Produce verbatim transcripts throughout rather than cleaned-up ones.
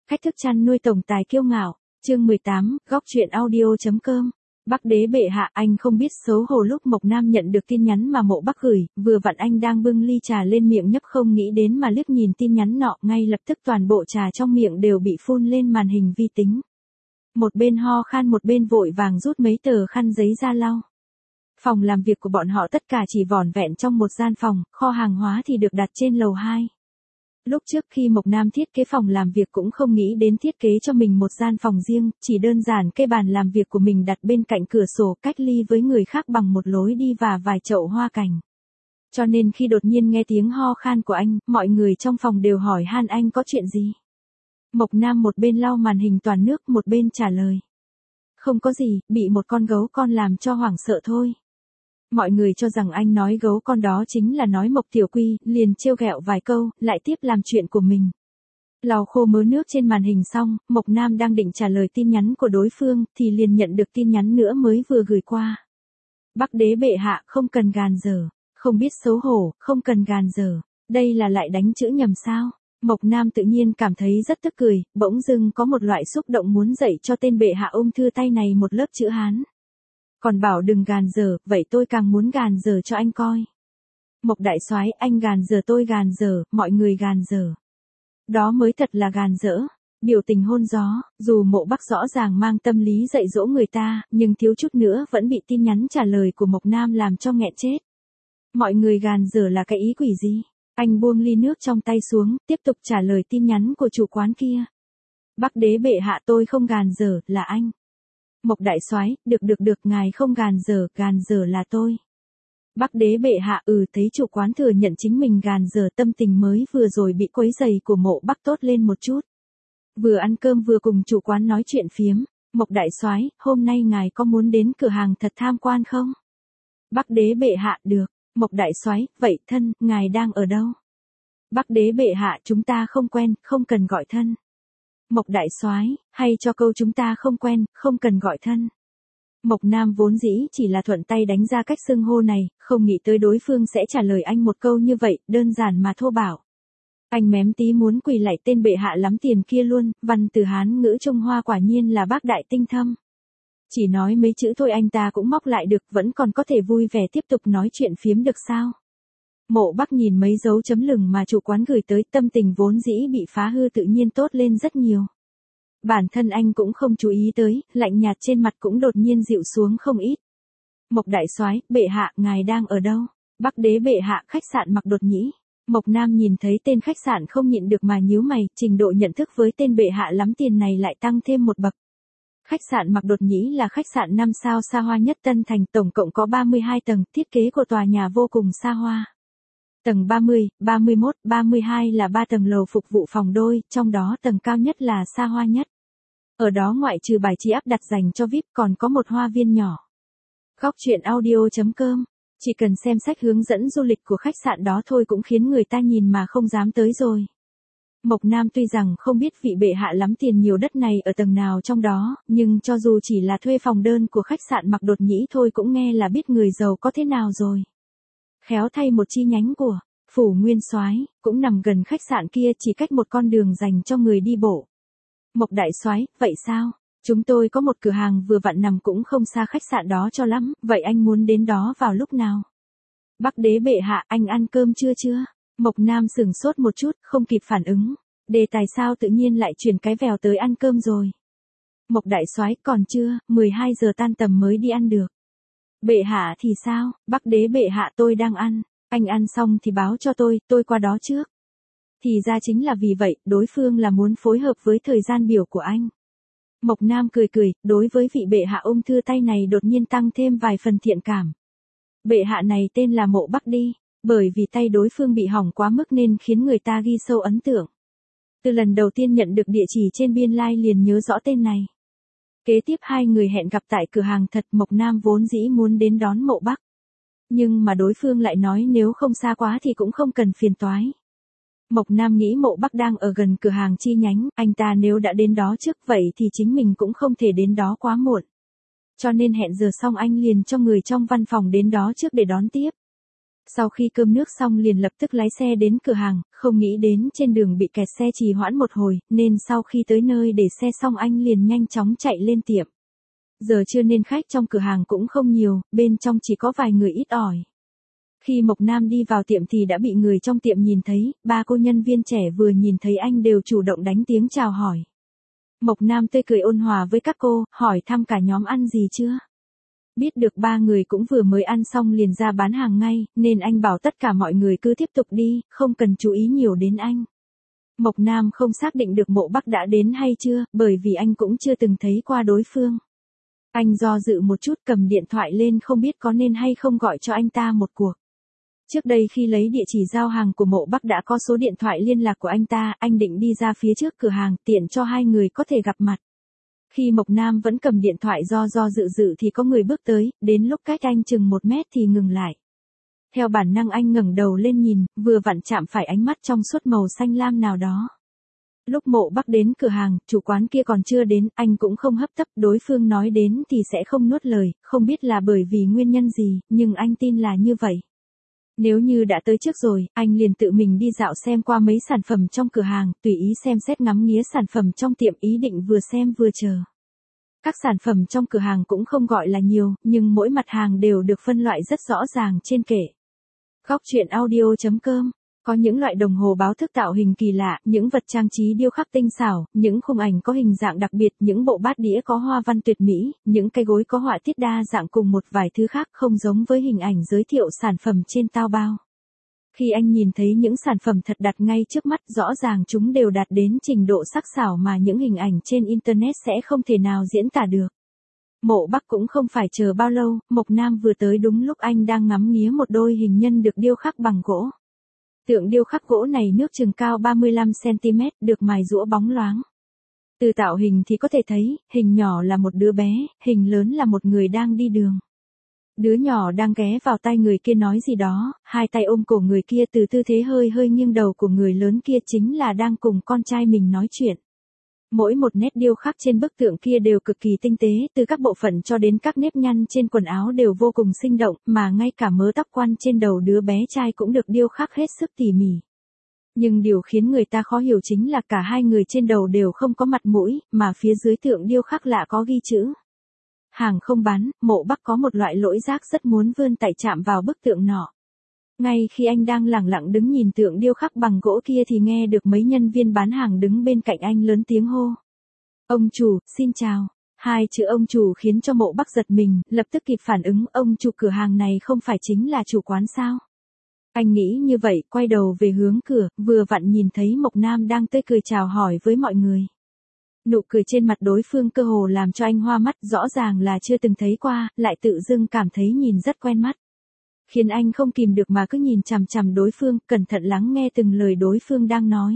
Cách thức chăn nuôi tổng tài kiêu ngạo, chương mười tám, góc truyện audio.com. Bắc đế bệ hạ, anh không biết xấu hổ. Lúc Mộc Nam nhận được tin nhắn mà Mộ Bắc gửi, vừa vặn anh đang bưng ly trà lên miệng nhấp, không nghĩ đến mà liếc nhìn tin nhắn nọ, ngay lập tức toàn bộ trà trong miệng đều bị phun lên màn hình vi tính. Một bên ho khan một bên vội vàng rút mấy tờ khăn giấy ra lau. Phòng làm việc của bọn họ tất cả chỉ vỏn vẹn trong một gian phòng, kho hàng hóa thì được đặt trên lầu hai. Lúc trước khi Mộc Nam thiết kế phòng làm việc cũng không nghĩ đến thiết kế cho mình một gian phòng riêng, chỉ đơn giản cái bàn làm việc của mình đặt bên cạnh cửa sổ, cách ly với người khác bằng một lối đi và vài chậu hoa cảnh. Cho nên khi đột nhiên nghe tiếng ho khan của anh, mọi người trong phòng đều hỏi han anh có chuyện gì. Mộc Nam một bên lau màn hình toàn nước một bên trả lời. Không có gì, bị một con gấu con làm cho hoảng sợ thôi. Mọi người cho rằng anh nói gấu con đó chính là nói Mộc Tiểu Quy, liền trêu ghẹo vài câu, lại tiếp làm chuyện của mình. Lau khô mớ nước trên màn hình xong, Mộc Nam đang định trả lời tin nhắn của đối phương, thì liền nhận được tin nhắn nữa mới vừa gửi qua. Bắc đế bệ hạ, không cần gàn dở, không biết xấu hổ, không cần gàn dở, đây là lại đánh chữ nhầm sao? Mộc Nam tự nhiên cảm thấy rất tức cười, bỗng dưng có một loại xúc động muốn dạy cho tên bệ hạ ung thư tay này một lớp chữ Hán. Còn bảo đừng gàn dở, vậy tôi càng muốn gàn dở cho anh coi. Mộc đại soái, anh gàn dở tôi gàn dở, mọi người gàn dở. Đó mới thật là gàn dở. Biểu tình hôn gió, dù Mộ Bắc rõ ràng mang tâm lý dạy dỗ người ta, nhưng thiếu chút nữa vẫn bị tin nhắn trả lời của Mộc Nam làm cho nghẹn chết. Mọi người gàn dở là cái ý quỷ gì? Anh buông ly nước trong tay xuống, tiếp tục trả lời tin nhắn của chủ quán kia. Bắc đế bệ hạ, tôi không gàn dở, là anh. Mộc đại soái, được được được, ngài không gàn dở, gàn dở là tôi. Bắc đế bệ hạ, ừ, thấy chủ quán thừa nhận chính mình gàn dở, tâm tình mới vừa rồi bị quấy rầy của Mộ Bắc tốt lên một chút. Vừa ăn cơm vừa cùng chủ quán nói chuyện phiếm. Mộc đại soái, hôm nay ngài có muốn đến cửa hàng thật tham quan không? Bắc đế bệ hạ, được. Mộc đại soái, vậy thân, ngài đang ở đâu? Bắc đế bệ hạ, chúng ta không quen, không cần gọi thân. Mộc đại soái, hay cho câu chúng ta không quen, không cần gọi thân. Mộc Nam vốn dĩ chỉ là thuận tay đánh ra cách xưng hô này, không nghĩ tới đối phương sẽ trả lời anh một câu như vậy, đơn giản mà thô bạo. Anh mém tí muốn quỳ lạy tên bệ hạ lắm tiền kia luôn, văn từ Hán ngữ Trung Hoa quả nhiên là bác đại tinh thâm. Chỉ nói mấy chữ thôi anh ta cũng móc lại được, vẫn còn có thể vui vẻ tiếp tục nói chuyện phiếm được sao? Mộ Bắc nhìn mấy dấu chấm lửng mà chủ quán gửi tới, tâm tình vốn dĩ bị phá hư tự nhiên tốt lên rất nhiều. Bản thân anh cũng không chú ý tới, lạnh nhạt trên mặt cũng đột nhiên dịu xuống không ít. Mộc đại soái, bệ hạ, ngài đang ở đâu? Bắc đế bệ hạ, khách sạn Mặc Đột Nhĩ. Mộc Nam nhìn thấy tên khách sạn không nhịn được mà nhíu mày, trình độ nhận thức với tên bệ hạ lắm tiền này lại tăng thêm một bậc. Khách sạn Mặc Đột Nhĩ là khách sạn năm sao xa hoa nhất Tân Thành, tổng cộng có ba mươi hai tầng, thiết kế của tòa nhà vô cùng xa hoa. Tầng ba mươi, ba mươi mốt, ba mươi hai là ba tầng lầu phục vụ phòng đôi, trong đó tầng cao nhất là xa hoa nhất. Ở đó ngoại trừ bài trí áp đặt dành cho vi ai pi còn có một hoa viên nhỏ. Góc truyện audio.com, chỉ cần xem sách hướng dẫn du lịch của khách sạn đó thôi cũng khiến người ta nhìn mà không dám tới rồi. Mộc Nam tuy rằng không biết vị bệ hạ lắm tiền nhiều đất này ở tầng nào trong đó, nhưng cho dù chỉ là thuê phòng đơn của khách sạn Mặc Đột Nhĩ thôi cũng nghe là biết người giàu có thế nào rồi. Khéo thay một chi nhánh của Phủ Nguyên Soái cũng nằm gần khách sạn kia, chỉ cách một con đường dành cho người đi bộ. Mộc đại soái, vậy sao? Chúng tôi có một cửa hàng vừa vặn nằm cũng không xa khách sạn đó cho lắm, vậy anh muốn đến đó vào lúc nào? Bắc đế bệ hạ, anh ăn cơm chưa chưa? Mộc Nam sửng sốt một chút, không kịp phản ứng. Đề tài sao tự nhiên lại chuyển cái vèo tới ăn cơm rồi. Mộc đại soái, còn chưa, mười hai giờ tan tầm mới đi ăn được. Bệ hạ thì sao? Bắc đế bệ hạ, tôi đang ăn. Anh ăn xong thì báo cho tôi, tôi qua đó trước. Thì ra chính là vì vậy, đối phương là muốn phối hợp với thời gian biểu của anh. Mộc Nam cười cười, đối với vị bệ hạ ung thư tay này đột nhiên tăng thêm vài phần thiện cảm. Bệ hạ này tên là Mộ Bắc đi, bởi vì tay đối phương bị hỏng quá mức nên khiến người ta ghi sâu ấn tượng. Từ lần đầu tiên nhận được địa chỉ trên biên lai like liền nhớ rõ tên này. Kế tiếp hai người hẹn gặp tại cửa hàng thật, Mộc Nam vốn dĩ muốn đến đón Mộ Bắc. Nhưng mà đối phương lại nói nếu không xa quá thì cũng không cần phiền toái. Mộc Nam nghĩ Mộ Bắc đang ở gần cửa hàng chi nhánh, anh ta nếu đã đến đó trước vậy thì chính mình cũng không thể đến đó quá muộn. Cho nên hẹn giờ xong anh liền cho người trong văn phòng đến đó trước để đón tiếp. Sau khi cơm nước xong liền lập tức lái xe đến cửa hàng, không nghĩ đến trên đường bị kẹt xe trì hoãn một hồi, nên sau khi tới nơi để xe xong anh liền nhanh chóng chạy lên tiệm. Giờ trưa nên khách trong cửa hàng cũng không nhiều, bên trong chỉ có vài người ít ỏi. Khi Mộc Nam đi vào tiệm thì đã bị người trong tiệm nhìn thấy, ba cô nhân viên trẻ vừa nhìn thấy anh đều chủ động đánh tiếng chào hỏi. Mộc Nam tươi cười ôn hòa với các cô, hỏi thăm cả nhóm ăn gì chưa. Biết được ba người cũng vừa mới ăn xong liền ra bán hàng ngay, nên anh bảo tất cả mọi người cứ tiếp tục đi, không cần chú ý nhiều đến anh. Mộc Nam không xác định được Mộ Bắc đã đến hay chưa, bởi vì anh cũng chưa từng thấy qua đối phương. Anh do dự một chút cầm điện thoại lên không biết có nên hay không gọi cho anh ta một cuộc. Trước đây khi lấy địa chỉ giao hàng của Mộ Bắc đã có số điện thoại liên lạc của anh ta, anh định đi ra phía trước cửa hàng tiện cho hai người có thể gặp mặt. Khi Mộc Nam vẫn cầm điện thoại do do dự dự thì có người bước tới, đến lúc cách anh chừng một mét thì ngừng lại. Theo bản năng anh ngẩng đầu lên nhìn, vừa vặn chạm phải ánh mắt trong suốt màu xanh lam nào đó. Lúc Mộ Bắc đến cửa hàng, chủ quán kia còn chưa đến, anh cũng không hấp tấp, đối phương nói đến thì sẽ không nuốt lời, không biết là bởi vì nguyên nhân gì, nhưng anh tin là như vậy. Nếu như đã tới trước rồi, anh liền tự mình đi dạo xem qua mấy sản phẩm trong cửa hàng, tùy ý xem xét ngắm nghía sản phẩm trong tiệm, ý định vừa xem vừa chờ. Các sản phẩm trong cửa hàng cũng không gọi là nhiều, nhưng mỗi mặt hàng đều được phân loại rất rõ ràng trên kệ. Góc truyện audio chấm com có những loại đồng hồ báo thức tạo hình kỳ lạ, những vật trang trí điêu khắc tinh xảo, những khung ảnh có hình dạng đặc biệt, những bộ bát đĩa có hoa văn tuyệt mỹ, những cái gối có họa tiết đa dạng cùng một vài thứ khác không giống với hình ảnh giới thiệu sản phẩm trên Taobao. Khi anh nhìn thấy những sản phẩm thật đặt ngay trước mắt, rõ ràng chúng đều đạt đến trình độ sắc sảo mà những hình ảnh trên Internet sẽ không thể nào diễn tả được. Mộ Bắc cũng không phải chờ bao lâu, Mộc Nam vừa tới đúng lúc anh đang ngắm nghía một đôi hình nhân được điêu khắc bằng gỗ. Tượng điêu khắc gỗ này nước chừng cao ba mươi lăm xăng ti mét, được mài rũa bóng loáng. Từ tạo hình thì có thể thấy, hình nhỏ là một đứa bé, hình lớn là một người đang đi đường. Đứa nhỏ đang ghé vào tai người kia nói gì đó, hai tay ôm cổ người kia từ tư thế hơi hơi nghiêng đầu của người lớn kia chính là đang cùng con trai mình nói chuyện. Mỗi một nét điêu khắc trên bức tượng kia đều cực kỳ tinh tế, từ các bộ phận cho đến các nếp nhăn trên quần áo đều vô cùng sinh động, mà ngay cả mớ tóc quan trên đầu đứa bé trai cũng được điêu khắc hết sức tỉ mỉ. Nhưng điều khiến người ta khó hiểu chính là cả hai người trên đầu đều không có mặt mũi, mà phía dưới tượng điêu khắc lạ có ghi chữ. Hàng không bán, Mộ Bắc có một loại lỗi giác rất muốn vươn tay chạm vào bức tượng nọ. Ngay khi anh đang lẳng lặng đứng nhìn tượng điêu khắc bằng gỗ kia thì nghe được mấy nhân viên bán hàng đứng bên cạnh anh lớn tiếng hô. Ông chủ, xin chào. Hai chữ ông chủ khiến cho Mộ Bắc giật mình, lập tức kịp phản ứng, ông chủ cửa hàng này không phải chính là chủ quán sao? Anh nghĩ như vậy, quay đầu về hướng cửa, vừa vặn nhìn thấy Mộc Nam đang tươi cười chào hỏi với mọi người. Nụ cười trên mặt đối phương cơ hồ làm cho anh hoa mắt, rõ ràng là chưa từng thấy qua, lại tự dưng cảm thấy nhìn rất quen mắt. Khiến anh không kìm được mà cứ nhìn chằm chằm đối phương, cẩn thận lắng nghe từng lời đối phương đang nói.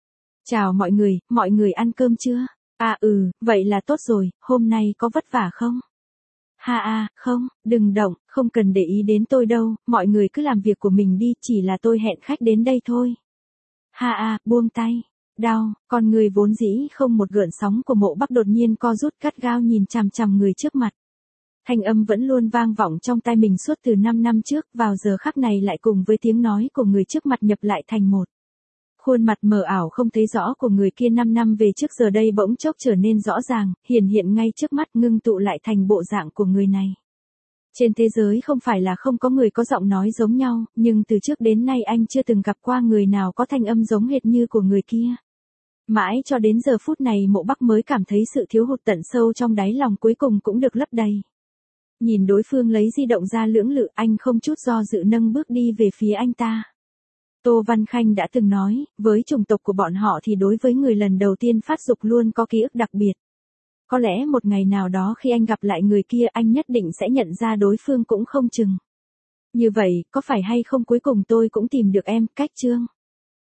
Chào mọi người, mọi người ăn cơm chưa? À ừ, vậy là tốt rồi, hôm nay có vất vả không? Ha à, không, đừng động, không cần để ý đến tôi đâu, mọi người cứ làm việc của mình đi, chỉ là tôi hẹn khách đến đây thôi. Ha à, buông tay. Đau, con người vốn dĩ không một gợn sóng của Mộ Bắc đột nhiên co rút gắt gao nhìn chằm chằm người trước mặt. Thanh âm vẫn luôn vang vọng trong tai mình suốt từ năm năm trước, vào giờ khắc này lại cùng với tiếng nói của người trước mặt nhập lại thành một. Khuôn mặt mờ ảo không thấy rõ của người kia năm năm về trước giờ đây bỗng chốc trở nên rõ ràng, hiển hiện ngay trước mắt, ngưng tụ lại thành bộ dạng của người này. Trên thế giới không phải là không có người có giọng nói giống nhau, nhưng từ trước đến nay anh chưa từng gặp qua người nào có thanh âm giống hệt như của người kia. Mãi cho đến giờ phút này Mộ Bắc mới cảm thấy sự thiếu hụt tận sâu trong đáy lòng cuối cùng cũng được lấp đầy. Nhìn đối phương lấy di động ra lưỡng lự, anh không chút do dự nâng bước đi về phía anh ta. Tô Văn Khanh đã từng nói, với chủng tộc của bọn họ thì đối với người lần đầu tiên phát dục luôn có ký ức đặc biệt. Có lẽ một ngày nào đó khi anh gặp lại người kia anh nhất định sẽ nhận ra đối phương cũng không chừng. Như vậy, có phải hay không cuối cùng tôi cũng tìm được em, cách chương.